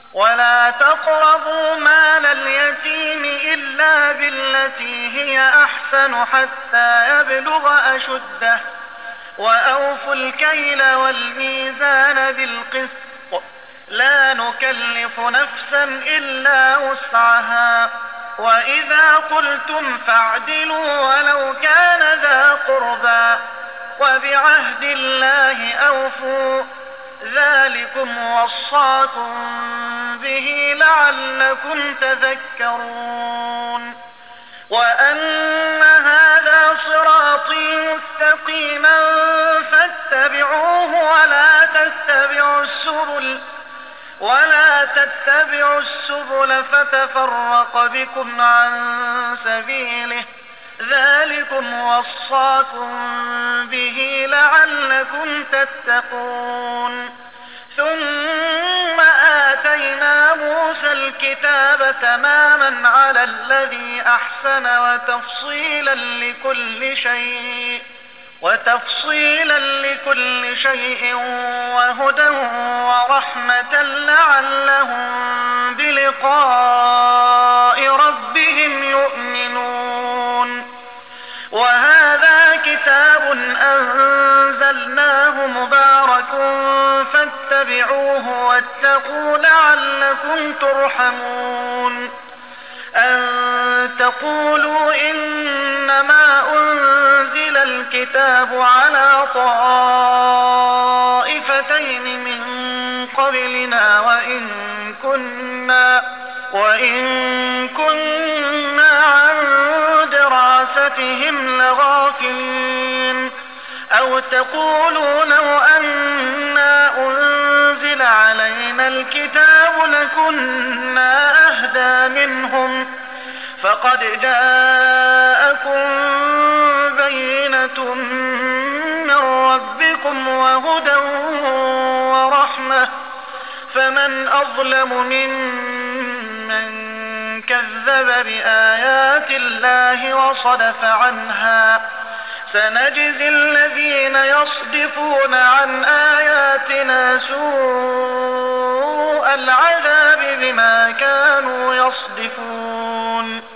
ولا تقربوا مال اليتيم إلا بالتي هي أحسن حتى يبلغ أشده وأوفوا الكيل والميزان بالقسط لا نكلف نفسا إلا وسعها وإذا قلتم فاعدلوا ولو كان ذا قربى وبعهد الله أوفوا ذلكم وصاكم به لعلكم تذكرون وأن هذا صراطي مستقيما فاتبعوه ولا تتبعوا السبل فتفرق بكم عن سبيله ذلكم وصاكم به لعلكم تتقون ثم آتينا موسى الكتاب تماما على الذي أحسن وتفصيلا لكل شيء وهدى ورحمة لعلهم بلقاء ربهم يؤمنون وهذا كتاب أنزلناه مبارك فاتبعوه واتقوا لعلكم ترحمون أن تقولوا إنما أنزل الكتاب على طائفتين من قبلنا وإن كنا عن دراستهم لغافلين أو تقولوا لو أنا أنزل علينا الكتاب لكنا أهدى منهم فقد جاءكم بينة من ربكم وهدى ورحمة فمن أظلم ممن كذب بآيات الله وصدف عنها سنجزي الذين يصدفون عن آياتنا سوء العذاب بما كانوا يصدفون